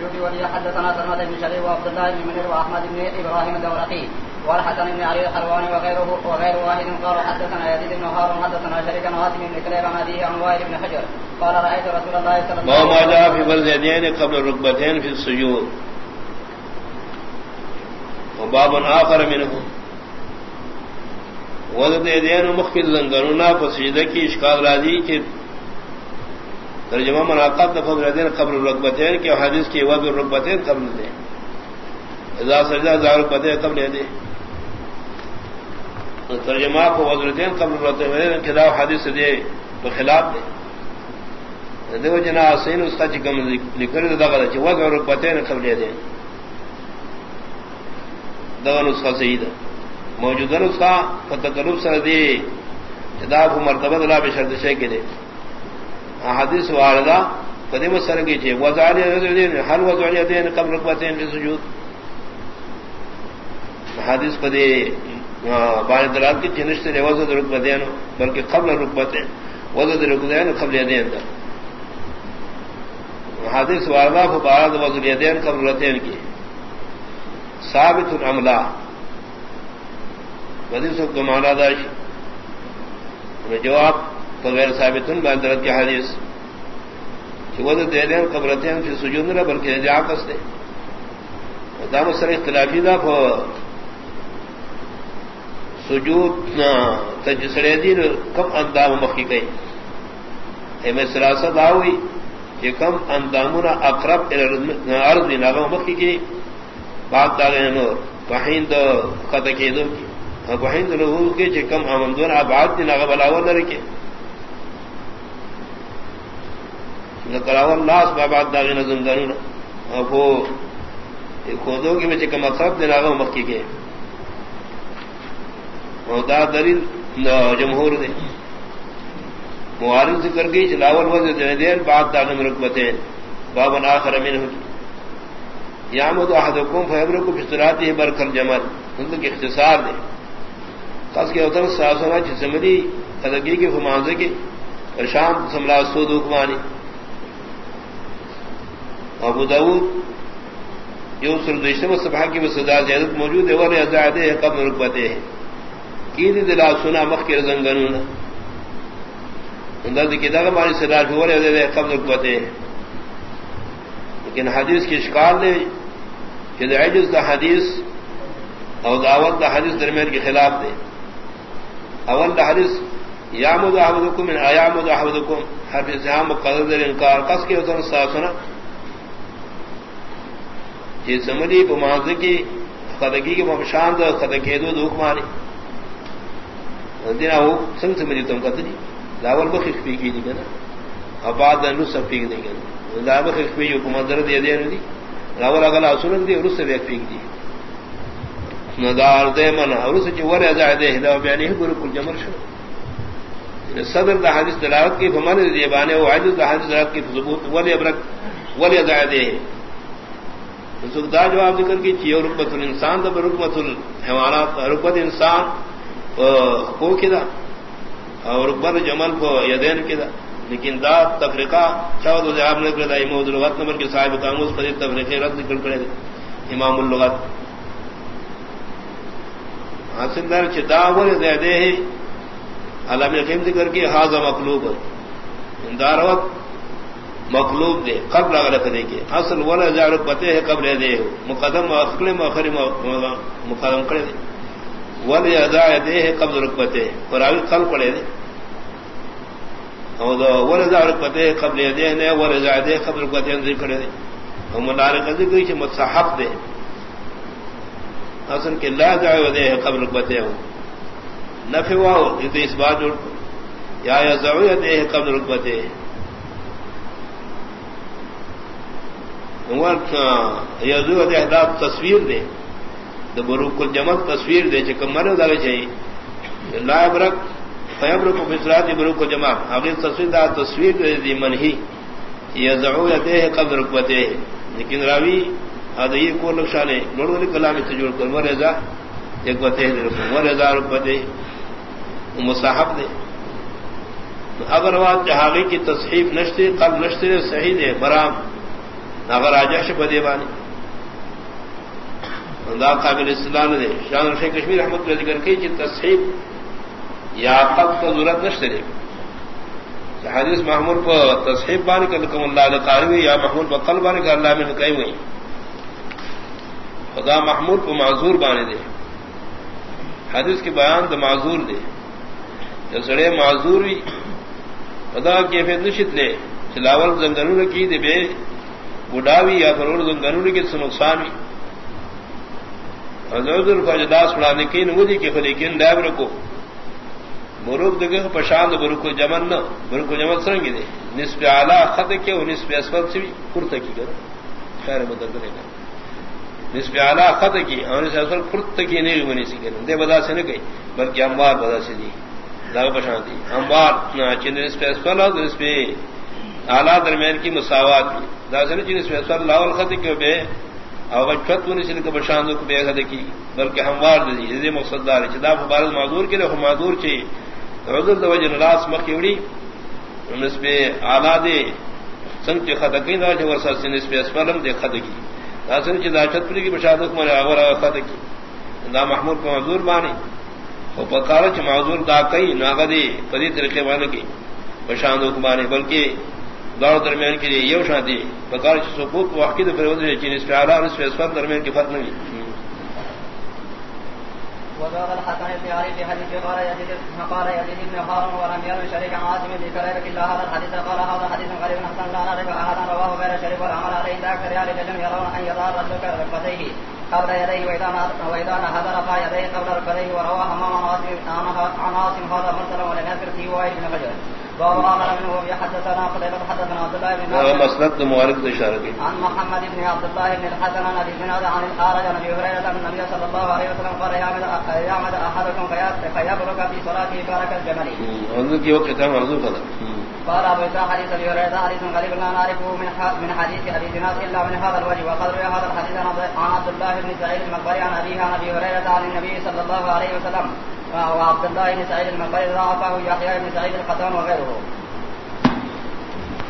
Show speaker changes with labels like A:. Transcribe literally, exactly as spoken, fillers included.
A: السجود ولي حدثنا سلمة بن شريف وعبد الله بن منير وأحمد بن إبراهيم الدورقي والحسن بن علي الحلواني وغيره وغير واحد قال حدثنا يزيد بن هارون حدثنا شريك عن عاصم بن كليب عن أبيه عن وائل بن حجر قال رأيت رسول الله صلى الله عليه وسلم
B: ما جاء في بلد اليدين قبل الركبتين في السجود وباب آخر منه وضد اليدين مخکل زنگرنا فسجدہ کی اشکال راضی کہ ترجمہ مناقب فضل اليدين قبل الركبتين کہ حدیث کی وضع الركبتين قبل دے اذا سجدہ ظاہر الركبتين قبل دے ترجمہ کو وضع اليدين قبل الركبتين کہ حدیث دے بخلاف دے دیو جنا حسین اس کا چکم لکھر دا غلط چ وضع الركبتين قبل دے دا نسخہ صحیح ہے موجودہ نسخہ فتقرب سردی جدا کو مرتبہ لا بشرط شے کے دے حدیث واردہ قدیم سر کی چھ وضع الیدین ہر وضع الیدین قبل رکبتین فی سجود حدیث قدی بان دلال کی چنشت نے وضع رکبتین بلکہ قبل رکبتین وضع رکبتین قبل الیدین دا حدیث واردہ فبارد وضع الیدین قبل رکبتین کی ثابت العملہ حدیث کو معنی داش جواب غیر ثابت باندرت کی حدیث کہ وہ دلیل قبرتین فی سجود نہ بلکہ جاکس دے دام سر اختلافی دا کو سجود تجسڑے دین کم اندام مخی گئی اے میں سلاسہ دا ہوئی کہ کم اندامنا اقرب الى ارض ناغم مخی کی بات داغے نور وحین دو خطکی دو کی وحین دو لہو کی کہ کم امندون ابعاد دی ناغم الاول لرکی کراول لاس بابات داغی نظم دانون وہ خودوں کی بچے کا مقصد دلاغا مکی کے دا دلیل جمہور دے معارض ذکر گئی چلاول وزد دین بعد داغم رکبتین باب آخر منہ یعمد احدکم فیبرکو بستراتی برکر جمل ان کی اختصار دے خاص کے اتر ساسونا چسمدی تدگی کی فمانزے کی پرشام سملا سود حکمانی ابو داود یوسر دشتم صبح کی وسدا زیادت موجود ہے اور ازاد ہے قبل رکبتے ہیں کی دلا سنا مخ کے زنگنون اندر کی دغه ہماری صدا ہو رہے ہیں قبل رکبتے ہیں لیکن حدیث کی اشکال ہے کہ عجز دا حدیث اور دعوت دا حدیث درمیان کے خلاف دے اول دا حدیث یامد احدکم من ایامد احدکم حرف ازہام مقدر انکار قص کے اتر سنا جی سمجھی بمانزے کی خدگی کے مبشاند خدگی دو دکھ مانی دینا وہ سنگ سمجھی تم کہتے نہیں لاول بخش پی کی دی نا اب بعد نو سب پی دیں گے لاول بخش پی جو کمندر دے دے دی لاول اگلا سنگ دی اور اس سے بیک پی دی ندار دے من اور اس سے ور ازا دے ہدا بیانی ہے گرو کل جمر شو صدر دا حدیث دلالت کی فمن دی بانے وہ عجز دا حدیث دلالت کی ثبوت ولی ابرک ولی ازا دے دا جواب ذکر کی چیو رکبت الانسان دا رکبت الحیوانات رکبت انسان کو کدا اور رکبت جمل کو یدین کدا لیکن دا تفریقہ چاود جواب نے کدا امام اللغت نمبر کے صاحب قاموس قدیر تفریقے رد ذکر کرے امام اللغت حاصل دار چتا ول زیادہ ہے علامہ قیم ذکر کی ھذا مقلوب انداروت مقلوب دے قبل اگر کرنے کے اصل ولا جار پتے ہے قبل دے مقدم اخر مؤخر مقدم کرے دے ولا ادا دے ہے قبل رکبتے فراوی قلب پڑے دے اور ولا جار پتے قبل دے نے ولا ادا دے قبل رکبتے ذکر کرے دے ہم دار قضی کوئی کہ مصحف دے اصل کہ لا جار دے ہے قبل رکبتے ہو نفی واو اس بات جوڑ یا یزعو دے ہے قبل رکبتے یزو احداث تصویر دے تو بروک الجمل تصویر دے چکم مرے دارے چاہیے لا برک فیبرک بسرات بروک الجمع اگر تصویر دا تصویر دے دی منہی یزعو دے قبل رکبتے لیکن راوی ادئی کو نقصانے لوڑوں نے کلام سے جوڑ کر ورزا ایک بتے ورزا رکبتے مصاحب دے اگر وہاں جہاوی کی تصحیف نشتے قبل نشتے صحیح دے برام اگر آجش بدے بانی دا قابل استدلال دے شان شیخ کشمیر احمد کا ذکر کی کہ تصحیح یا قلب کا ضرورت نشتے دے حدیث محمول پر تصحیح بانی کا لکم اللہ لقاروی یا محمول پر قلب بانی کا اللہ میں لکائی ہوئی خدا محمول پر معذور بانے دے حدیث کے بیان دا معذور دے جو سڑے معذور بھی خدا کی فیض نشت لے چلاول زنگنون کی دے بے بڑھاوی یا فرور زنگنون کی سے نقصان بھی حضور فجداس پڑھانے کی نمودی کے خلیقین ڈائبر کو مروک دگے پشاند برکو جمن نہ برکو جمن سرنگی دے نصف اعلی خط کے اور نصف اسفل سے بھی کرتا کی کرو خیر مدد کرے گا نصف اعلی خط کی اور نصف اسفل کرتا کی نہیں بنی سی کریں دے بدا سے نہ گئی بلکہ اموار بدا سے دی لاغ پشاند دی اموار چند نصف اسفل اور نصف اعلی درمیان کی مساوات بھی دا سے نصف اسفل لاول خط کے بے اور چھت نہیں سل کے بشاندوں کو بے حد کی بلکہ ہموار دی یہ مقصد دار چدا مبارک معذور کے لیے معذور چاہیے عذر دو وجہ لاس مخیوڑی نسب اعلی دے سنگ کے خط کی دا جو ورثہ سے نسب اسفلم دے خط کی داسن چدا چھت پری کی بشاندوں کو مرے اور خط کی دا محمود کو معذور بانی اور پکار چ معذور دا کئی ناغدی پری طریقے بان کی بشاندوں کو بانی بلکہ دار درمیان کے لیے یہ شادی بکار سکوت واقعی فرودے چین اس اعلی اور اس اسفل درمیان کی فرق نہیں
A: وذاق الحسن بن علي في حديث قال يزيد قال يزيد بن هارون ولم يروي شريك عن عاصم بكرر الا هذا الحديث قال هذا حديث غريب حسن لا نعرف احدا رواه غير شريك والعمل عليه ذاك رجال لم يرون ان يضع الرجل ركبتيه قبل يديه واذا واذا نهض رفع يديه قبل ركبتيه ورواه امام عن عاصم هذا مثلا ولم يذكر فيه وائل بن حجر وهو آخر منه حدثنا قتيبة حدثنا عبد الله بن
B: نافع مسند مبارك اشارہ
A: عن محمد بن عبد الله بن الحسن عن ابي زناد عن الحارج عن ابي هريرة ان النبي صلى الله عليه وسلم قال يعمد احدكم فيبرك في صلاته بارك الجمل
B: ان کی وقت ہے موضوع قال
A: قال ابو اسحاق حديث ابي هريرة حديث غريب لا نعرفه من من حديث ابي زناد الا من هذا الوجه وقد روى هذا الحديث عن عبد الله بن سعيد المقبري عن ابيه عن ابي هريرة عن النبي صلى الله عليه وسلم وعبد الله بن سعيد المقبري ضعفه يحيى بن سعيد القطان وغيره